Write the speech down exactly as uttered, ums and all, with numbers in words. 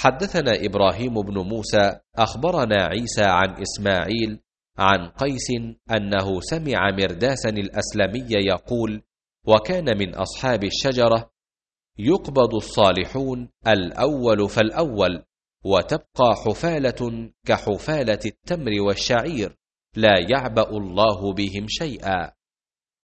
حدثنا إبراهيم بن موسى أخبرنا عيسى عن إسماعيل عن قيس أنه سمع مرداسا الأسلمي يقول: وكان من أصحاب الشجرة: يقبض الصالحون الأول فالأول، وتبقى حفالة كحفالة التمر والشعير، لا يعبأ الله بهم شيئا.